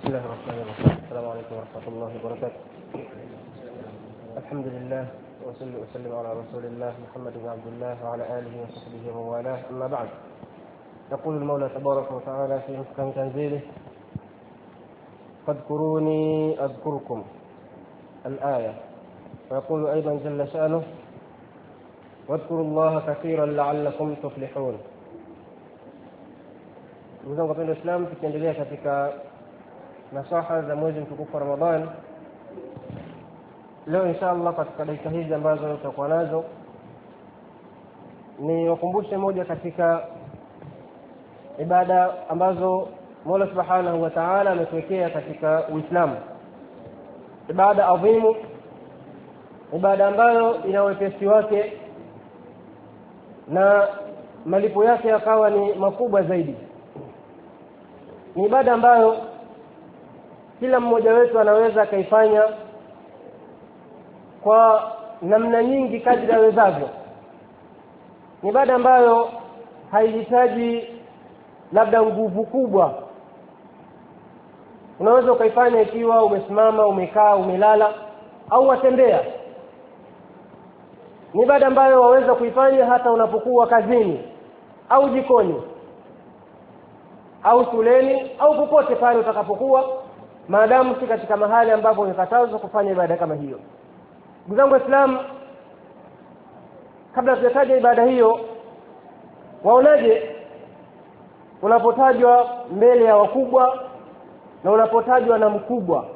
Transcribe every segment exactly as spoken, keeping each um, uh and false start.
بسم الله الرحمن الرحيم. السلام عليكم ورحمة الله وبركاته. الحمد لله وصلي وسلم على رسول الله محمد بن عبد الله وعلى آله وصحبه ومن والاه. أما بعد، يقول المولى تبارك وتعالى في محكم تنزيله: فاذكروني أذكركم، الآية. ويقول أيضا جل شأنه: واذكروا الله كثيرا لعلكم تفلحون. Ndugu zangu wapendwa Waislamu, tukiendelea katika nasaha za mwezi mtukufu wa Ramadhani, leo inshallah katika dakika hizi ambazo tutakuwa nazo ni wakumbushe moja katika ibada ambazo Mola Subhanahu wa Ta'ala ametuwekea katika Uislamu, ibada adhimu, ibada ambayo ina wepesi wake na malipo yake yakawa ni makubwa zaidi. Ni ibada ambayo kila mmoja wetu anaweza kaifanya kwa namna nyingi kadri awezavyo. Ni ibada ambayo haihitaji labda nguvu kubwa. Unaweza ukaifanya ikiwa umesimama, umekaa, umelala au watembea. Ni ibada ambayo waweza kuifanya hata unapokuwa kazini au jikoni au shuleni au popote pale utakapokuwa, maadamu si katika mahali ambapo umekatazwa kufanya ibada kama hiyo. Ndugu zangu Waislamu, kabla tujataja ibada hiyo, waonaje unapotajwa mbele ya wakubwa na unapotajwa na mkubwa,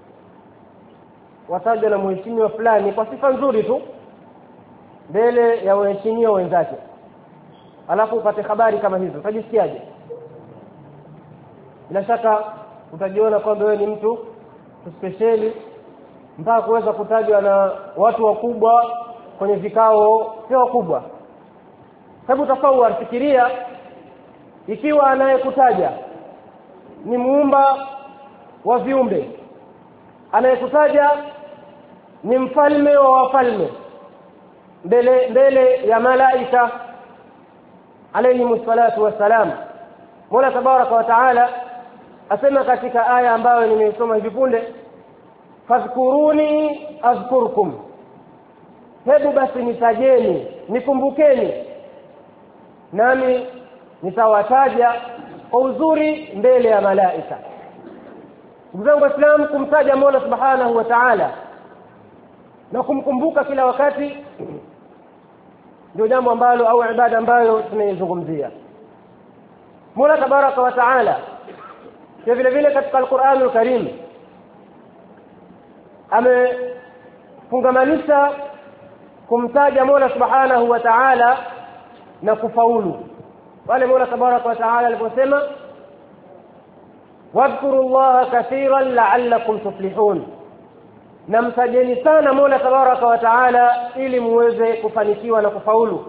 watajwa na mheshimiwa fulani kwa sifa nzuri tu mbele ya waheshimiwa wenzake, alafu upate habari kama hizo, utajisikiaje? Bila shaka utajiona kwamba wewe ni mtu speciali mpaka kuweza kutajwa na watu wakubwa kwenye vikao vya wakubwa. Hebu tafawari, fikiria ikiwa anayekutaja ni muumba wa viumbe, anayekutaja ni mfalme wa wafalme mbele mbele ya malaika alayhi msalatu wassalam. Mola Tabaraka wa Taala asema katika aya ambayo nimeisoma hivi punde: fadhkuruni azkurkum, hebu basi nitajeni, nikumbukeni, nami nitawataja kwa uzuri mbele ya malaika. Ndugu zangu Waislamu, kumtaja Mola Subhanahu wa Ta'ala na kumkumbuka kila wakati ndio jambo ambalo au ibada ambayo tunaizungumzia. Mola Tabaraka wa Ta'ala vile vile katika Al-Qur'an Al-Karim amefungamanisha kumtaja Mola Subhanahu wa Ta'ala na kufaulu. Wale Mola Tabaraka wa Ta'ala aliposema: wadhkurullaha kathiran la'allakum tuflihun, na mtajeni sana Mola Tabaraka wa Ta'ala ili muweze kufanikiwa na kufaulu.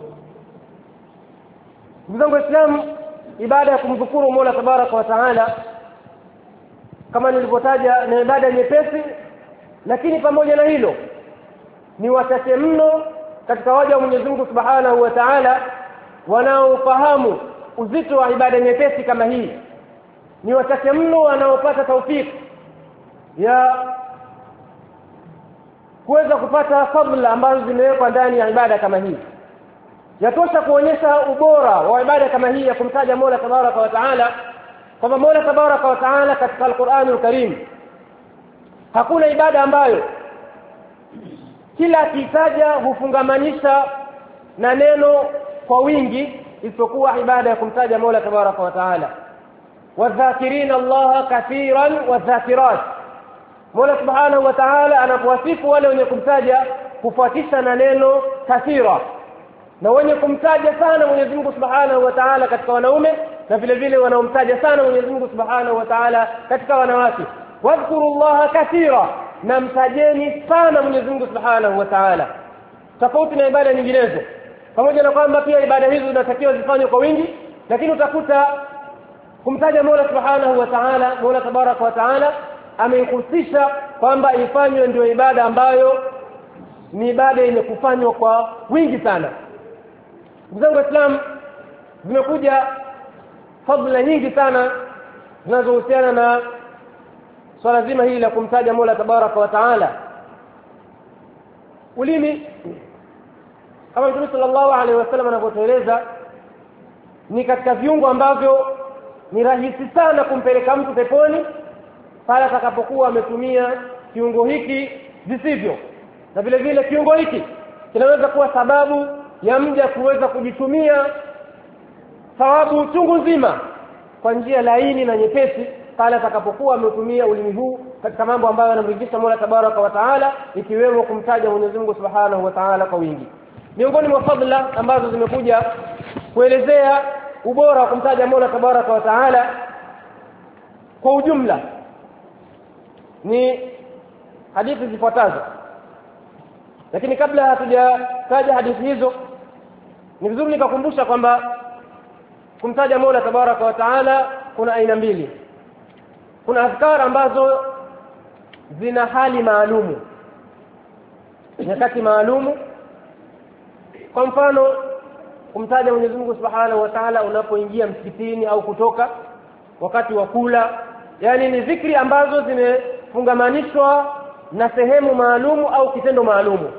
Ndugu zangu Waislamu, ibada ya kumdhukuru Mola Tabaraka wa Ta'ala kama nilivyotaja ni ibada nyepesi, lakini pamoja na hilo ni wachache mno katika waja wa Mwenyezi Mungu Subhanahu wa Ta'ala wanaofahamu uzito wa ibada nyepesi kama hii. Ni wachache mno wanaopata taufiki ya kuweza kupata fadhila ambazo zimewekwa ndani ya ibada kama hii. Yatosha kuonyesha ubora wa ibada kama hii ya kumtaja Mola Tabaraka wa Ta'ala, kwamba Mola Tabaraka wa Ta'ala katika Al-Qur'an Al-Karim hakuna ibada ambayo kila akitaja hufungamanisha na neno kwa wingi isipokuwa ibada ya kumtaja Mola Tabaraka wa Ta'ala. Wadhakirina Allaha kathiran wadhakirat, Mola Subhanahu wa Ta'ala anapowasifu wale wenye kumtaja kufuatisha na neno kathira, na wenye kumtaja sana Mwenyezi Mungu Subhanahu wa Ta'ala katika wanaume, na vile vile wanaomtaja sana Mwenyezi Mungu Subhanahu wa Ta'ala katika wanawake. Wadhkurullaha kathira, na mtajeni sana Mwenyezi Mungu Subhanahu wa Ta'ala, tofauti na ibada nyinginezo. Pamoja na kwamba pia ibada hizo zinatakiwa zifanywe kwa wingi, lakini utakuta kumtaja Mola Subhanahu wa Ta'ala, Mola Tabaraka wa Ta'ala ameihusisha kwamba ifanywe ndio ibada ambayo ni ibada yenye kufanywa kwa wingi sana. Ndugu zangu Waislamu, zimekuja fadhila nyingi sana zinazohusiana na swala zima hili la kumtaja Mola Tabaraka wa Taala. Ulimi kama Mtume sallallahu alaihi wasallam anavyotueleza ni katika viungo ambavyo ni rahisi sana kumpeleka mtu peponi pale atakapokuwa ametumia kiungo hiki visivyo. Na vile vile kiungo hiki kinaweza kuwa sababu ya mja kuweza kujitumia thawabu chungu nzima kwa njia laini na nyepesi pale atakapokuwa ametumia ulimi huu katika mambo ambayo yanamridhisha Mola Tabaraka wa Taala, ikiwemo kumtaja Mwenyezi Mungu Subhanahu wa Ta'ala kwa wingi. Miongoni mwa fadhila ambazo zimekuja kuelezea ubora wa kumtaja Mola Tabaraka wa Taala kwa ujumla ni hadithi zifuatazo. Lakini kabla hatujataja hadithi hizo, ni vizuri nikakumbusha kwamba kumtaja Mola Tabaraka wa Taala kuna aina mbili. Kuna adhkar ambazo zina hali maalumu, nyakati maalumu. Kwa mfano kumtaja Mwenyezi Mungu Subhanahu wa Ta'ala unapoingia msikitini au kutoka, wakati wa kula, yani ni zikri ambazo zimefungamanishwa na sehemu maalumu au kitendo maalumu.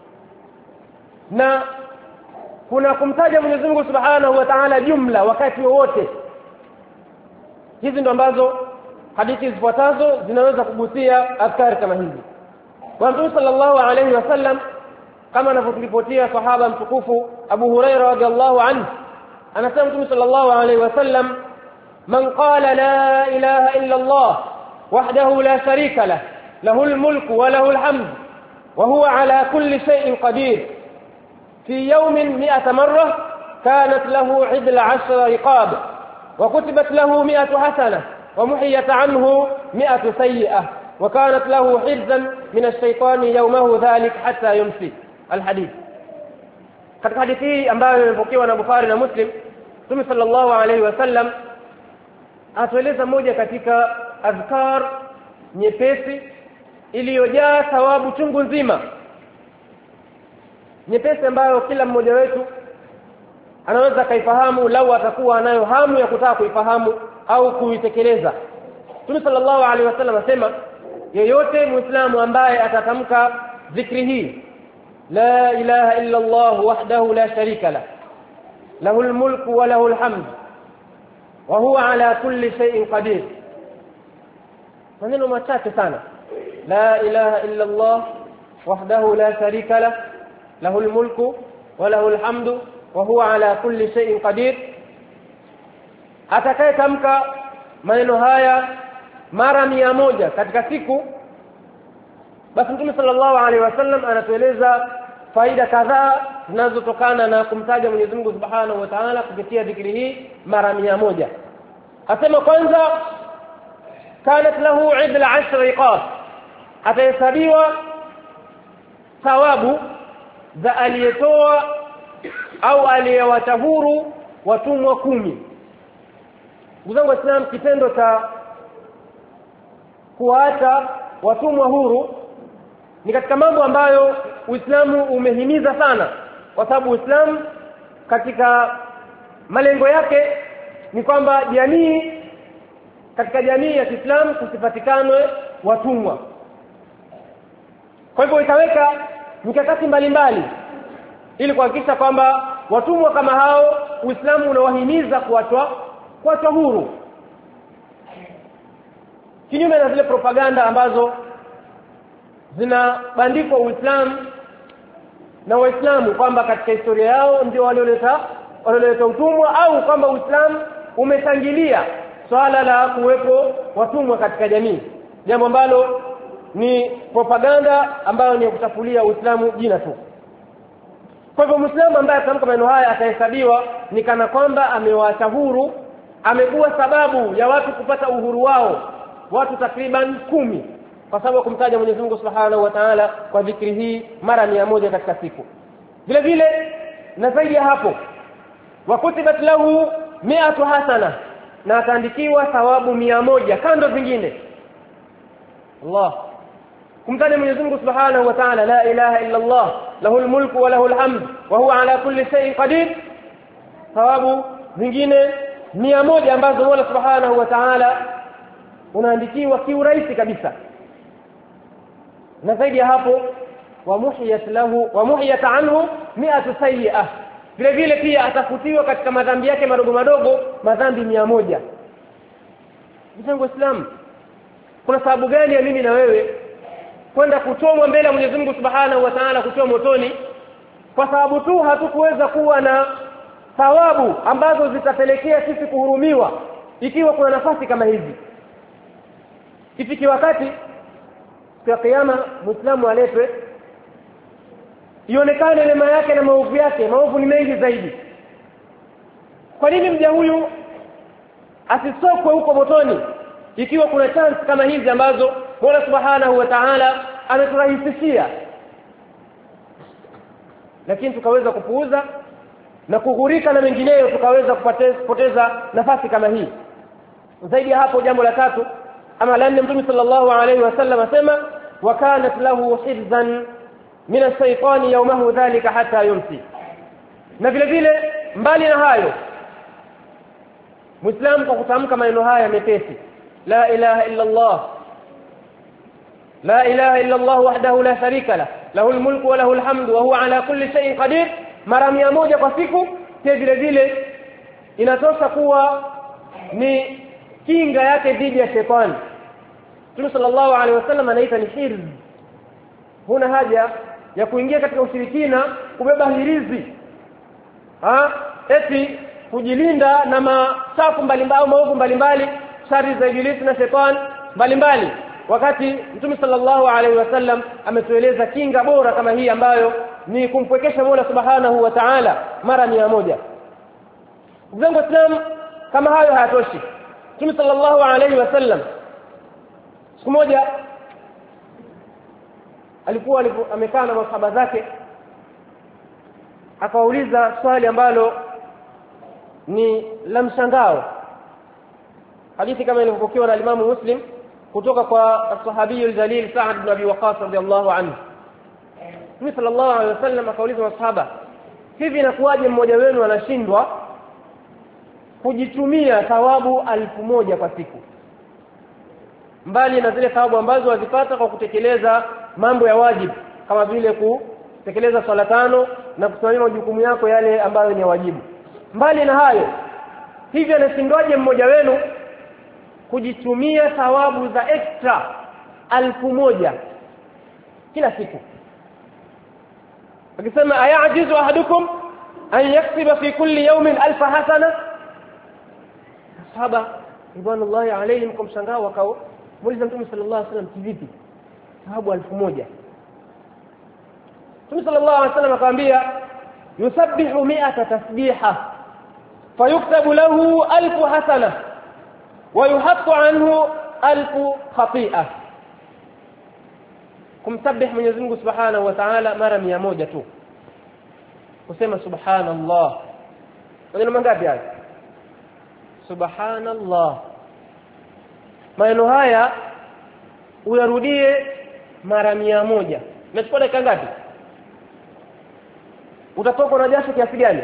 Na kuna kumtaja Mwenyezi Mungu Subhanahu wa Ta'ala jumla wakati wowote. Hizi ndo ambazo hadithi zifuatazo zinaweza kugusia adhkari kama hizi. Kwa Mtume sallallahu alayhi wasallam kama anavyotulipotia sahaba mtukufu Abu Huraira radhiallahu anhu, anasema Mtume sallallahu alayhi wasallam, man qala la ilaha illa Allah wahdahu la sharika lah lahul mulku wa lahul hamd wa huwa ala kulli shay'in qadir fi yawmin mi'ata marra kanat lahu idla ashra riqab wa kutibat lahu mi'atu hasanah ومحيت عنه مئة سيئة وكانت له حرزا من الشيطان يومه ذلك حتى يمسي. الحديث. katika hadithi hii ambayo imepokewa na Bukhari na Muslim, Mtume sallallahu alayhi wasallam atueleza moja katika adhkar nyepesi iliyojaa thawabu chungu nzima, nyepesi ambayo kila mmoja wetu anaweza kaifahamu lau atakuwa anayo hamu ya kutaka kuifahamu au kuitekeleza. Mtume sallallahu alaihi wasallam asema, yeyote muislamu ambaye atatamka dhikri hii, la ilaha illa Allah wahdahu la sharika lah lahul mulku wa lahul hamd wa huwa ala kulli shay'in qadir, maneno machache sana, la ilaha illa Allah wahdahu la sharika lah lahul mulku wa lahul hamdu wa huwa ala kulli shay'in qadir. Atakayetamka maneno haya mara mia moja katika siku, basi Mtume sallallahu alaihi wasallam anatueleza faida kadhaa zinazotokana na kumtaja Mwenyezi Mungu Subhanahu wa Ta'ala kupitia dhikri hii mara mia moja. Asema kwanza, kanat lahu idla ashra riqab, atahesabiwa thawabu za aliyetoa au aliyewacha huru watumwa kumi. Ndugu zangu Waislamu, kitendo cha kuacha watumwa huru ni katika mambo ambayo Uislamu umehimiza sana, kwa sababu Uislamu katika malengo yake ni kwamba jamii, katika jamii ya Kiislamu kusipatikane watumwa. Kwa hivyo ikaweka mikakati mbalimbali ili kuhakikisha kwamba watumwa kama hao Uislamu unawahimiza kuachwa kuachwa huru, kinyume na zile propaganda ambazo zinabandikwa Uislamu na Waislamu kwamba katika historia yao ndio walioleta walioleta utumwa, au kwamba Uislamu umeshangilia swala la kuwepo watumwa katika jamii, jambo ambalo ni propaganda ambayo ni kuchafulia Uislamu jina tu. Kwa hivyo Muislamu ambaye atamka maneno haya atahesabiwa ni kana kwamba amewaacha huru, amekuwa sababu ya watu kupata uhuru wao, watu takriban kumi, kwa sababu kumtaja Mwenyezi Mungu Subhanahu wa Ta'ala kwa dhikri hii mara mia moja katika siku. Vile vile na zaidi ya hapo, wa kutibat lahu mi'atu hasana, na ataandikiwa thawabu mia moja kando zingine. Allah, kumtaja Mwenyezi Mungu Subhanahu wa Ta'ala, la ilaha illa Allah lahul mulku wa lahul hamd wa huwa ala kulli shay'in qadir, thawabu zingine mia moja ambazo Mola Subhanahu wa Ta'ala unaandikiwa kiurahisi kabisa. Na zaidi ya hapo wa muhiyat lahu wa muhiyat anhu mi'atu sayyi'ah, vile vile pia atafutiwa katika madhambi yake madogo madogo madhambi mia moja. Mzangu Islam, kuna sababu gani ya mimi na wewe kwenda kuchomwa mbele ya Mwenyezi Mungu Subhanahu wa Ta'ala, kuchomwa motoni kwa sababu tu hatukuweza kuwa na thawabu ambazo zitapelekea sisi kuhurumiwa ikiwa kuna nafasi kama hizi? Ifiki wakati kwa kiyama Muislamu aletwe ionekane neema yake na maovu yake, maovu ni mengi zaidi. Kwa nini mja huyu asisokwe huko motoni ikiwa kuna chance kama hizi ambazo Mola Subhanahu wa Ta'ala ameturahisishia, lakini tukaweza kupuuza na kughurika na mengineyo, tukaweza kupoteza nafasi kama hii? Zaidi hapo, jambo la tatu ama la nne, Mtume sallallahu alayhi wasallam asema wa kanat lahu hifzan min ash-shaytani yawmahu dhalika hatta yumsi. Na vile vile mbali na hayo, Muislamu kwa kutamka maneno haya mepesi, la ilaha illa Allah, la ilaha illa Allah wahdahu la sharika lah, lahul mulku wa lahul hamdu wa huwa ala kulli shay'in qadir, mara mia moja kwa siku, pia vile vile inatosha kuwa ni kinga yake dhidi ya shetani. Mtume sallallahu alaihi wasallam anaita ni hirz. Huna haja ya kuingia katika ushirikina kubeba hirizi ah eti kujilinda na machafu mbalimbali, maovu mbalimbali, shari za ibilisi na shetani mbalimbali, wakati Mtume sallallahu alaihi wasallam ametueleza kinga bora kama hii ambayo ni kumpwekesha Mola Subhanahu wa Ta'ala mara mia moja. Ndugu Waislamu, kama hayo hayatoshi, Mtume sallallahu alaihi wasallam siku moja alikuwa amekaa na masahaba zake, akauliza swali ambalo ni la mshangao. Hadithi kama ilivyopokewa na Imam Muslim kutoka kwa sahabi al-jalil Sa'd ibn Abi Waqqas radiyallahu anhu. Mtume sallallahu alaihi wasallam akauliza masahaba, hivi inakuwaje mmoja wenu anashindwa kujitumia thawabu alfu moja kwa siku, mbali na zile thawabu ambazo wazipata kwa kutekeleza mambo ya wajibu kama vile kutekeleza swala tano na kusimamia majukumu yako yale ambayo ni wajibu? Mbali na hayo, hivi anashindwaje mmoja wenu kujitumia thawabu za extra alfu moja kila siku? Akisema ayajizu ahadukum an yaksiba fi kulli yawmin alfa hasana. Sahaba ridwanullahi alayhim kumshangao wakao muuliza Mtume sallallahu alayhi wasallam, kivipi thawabu alfu moja? Mtume sallallahu alayhi wasallam akamwambia yusabbihu mi'ata tasbiha fayuktabu lahu alfu hasana wa yuhattu anhu alfu khati'ah. Kumsabih Mwenyezi Mungu Subhanahu wa Ta'ala mara mia moja tu, kusema subhanallah. Maneno mangapi haya? Subhanallah. Maneno haya uyarudie mara mia moja. Umechukua dakika ngapi? Utatoka na jasho kiasi gani?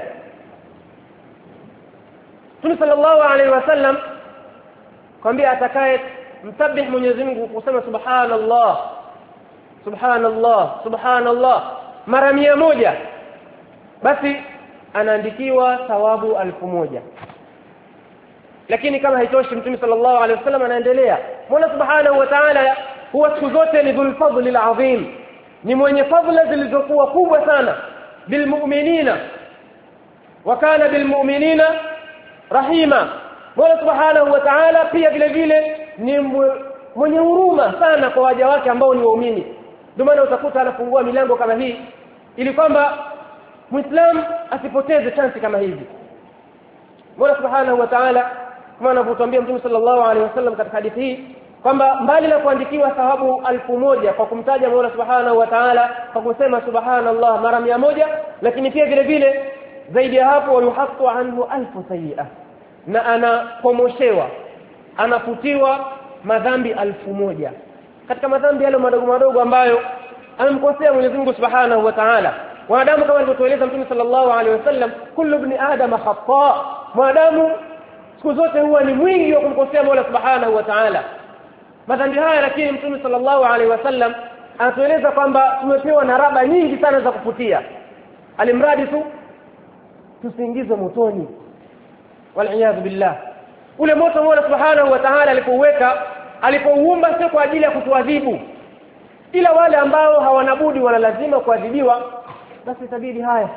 Mtume sallallahu alaihi wasallam kwambia atakaye msabih Mwenyezi Mungu kusema subhanallah subhanallah subhanallah mara mia moja, basi anaandikiwa thawabu alfu moja. Lakini kama haitoshi, Mtume sallallahu alaihi wasallam anaendelea. Mola Subhanahu wa Ta'ala huwa siku zote ni dhul fadli alazim, ni mwenye fadhila zilizokuwa kubwa sana bilmu'minina wa kana bilmu'minina rahima. Mola Subhanahu wa Ta'ala pia vile vile ni mwenye huruma sana kwa waja wake ambao ni waumini. Ndio maana utakuta anafungua milango kama hii ili kwamba Muislamu asipoteze chance kama hizi. Mola Subhanahu wa Ta'ala kama anavyotuambia Mtume sallallahu alaihi wasallam katika hadithi hii kwamba mbali na kuandikiwa thawabu alfu moja kwa kumtaja Mola Subhanahu wa Ta'ala kwa kusema subhanallah mara mia moja, lakini pia vile vile zaidi ya hapo yuhattu anhu alfu sayyi'ah, na anakomoshewa, anafutiwa madhambi alfu moja katika madhambi yale madogo madogo ambayo amemkosea Mwenyezi Mungu Subhanahu wa Ta'ala. Wanadamu kama alivyotueleza Mtume sallallahu alaihi wasallam, kullu ibn adam khata, mwanadamu siku zote huwa ni mwingi wa kumkosea Mola Subhanahu wa Ta'ala. madhambi haya, lakini Mtume sallallahu alaihi wasallam anatueleza kwamba tumepewa na raba nyingi sana za kufutia, alimradi tu tusiingizwe motoni, wal billah. Ule moto Mola Subhanahu wa Ta'ala alipouweka, alipouumba sio kwa ajili ya kutuadhibu, ila wale ambao hawana budi wala lazima kuadhibiwa, basi itabidi haya.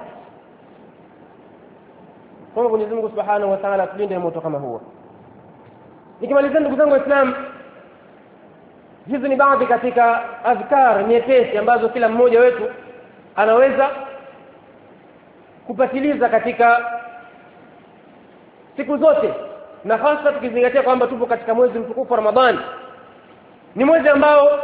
Kwa Mwenyezi Mungu Subhanahu wa Ta'ala atulinde moto kama huo. Nikimalizia ndugu zangu Waislamu, hizi ni baadhi katika adhkar nyepesi ambazo kila mmoja wetu anaweza kupatiliza katika siku zote, na hasa tukizingatia kwamba tupo katika mwezi mtukufu wa Ramadhani. Ni mwezi ambao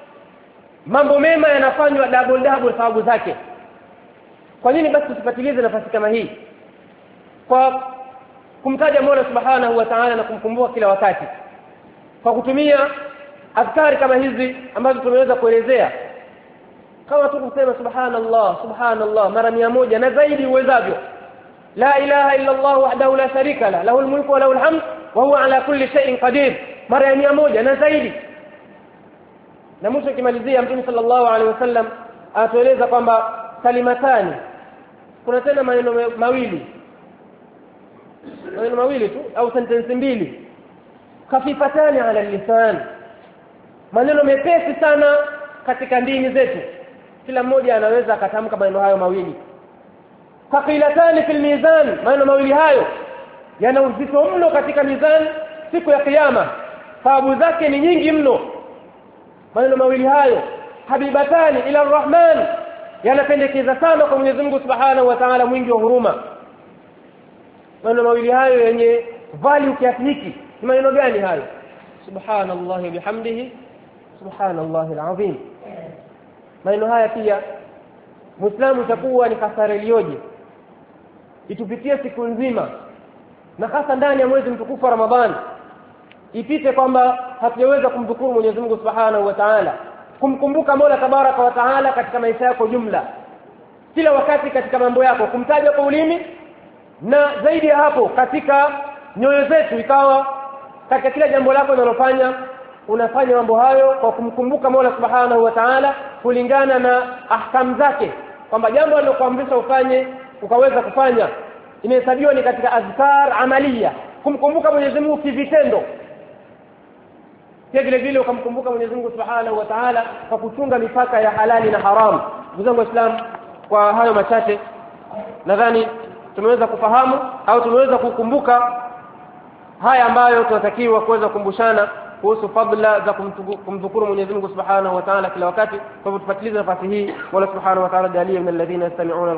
mambo mema yanafanywa double double sababu zake. Kwa nini basi tusipatilize nafasi kama hii kwa kumtaja Mola Subhanahu wa Ta'ala na kumkumbuka kila wakati kwa kutumia adhkari kama hizi ambazo tumeweza kuelezea, kama tu kusema subhanallah subhanallah mara mia moja na zaidi uwezavyo, la ilaha illa Allah wahdahu la sharika la lahul mulku wa lahul hamd wa huwa ala kulli shay'in qadir mara mia moja na zaidi. Na mwisho kimalizia, Mtume sallallahu alaihi wasallam atueleza kwamba kalimatani, kuna tena maneno mawili maneno mawili tu au sentensi mbili, khafifatani ala lisan, maneno mepesi sana katika ndimi zetu, kila mmoja anaweza akatamka maneno hayo mawili. Thaqilatani fil mizan, maneno mawili hayo yana uzito mno katika mizan siku ya kiyama, sababu zake ni nyingi mno. Maneno mawili hayo habibatani ila arrahman, yanapendekeza sana kwa Mwenyezi Mungu Subhanahu wa Ta'ala, mwingi wa huruma. Maneno mawili hayo yenye value kiasi hiki ni maneno gani hayo? Subhanallah wa bihamdihi subhanallahi alazim. Maneno haya pia Muislamu itakuwa ni kasara iliyoje itupitie siku nzima, na hasa ndani ya mwezi mtukufu wa Ramadhani, ipite kwamba hatujaweza kumdhukuru Mwenyezi Mungu Subhanahu wa Ta'ala, kumkumbuka Mola Tabaraka wa Ta'ala katika maisha yako jumla, kila wakati katika mambo yako, kumtaja kwa ulimi, na zaidi ya hapo katika nyoyo zetu, ikawa katika kila jambo lako unalofanya unafanya mambo hayo kwa kumkumbuka Mola Subhanahu wa Ta'ala kulingana na ahkam zake, kwamba jambo alilokuamrisha ufanye ukaweza kufanya, imehesabiwa ni katika azkar amalia, kumkumbuka Mwenyezi Mungu kivitendo. Pia vile vile ukamkumbuka Mwenyezi Mungu Subhanahu wa Ta'ala kwa kuchunga mipaka ya halali na haramu. Ndugu zangu Waislamu, kwa hayo machache nadhani tumeweza kufahamu au tumeweza kukumbuka haya ambayo tunatakiwa kuweza kukumbushana kuhusu fadhila za kumdhukuru Mwenyezi Mungu Subhanahu wa Ta'ala kila wakati. Kwa hivyo tupatilize nafasi hii, Mola Subhanahu wa Ta'ala jalie min alladhina yastami'una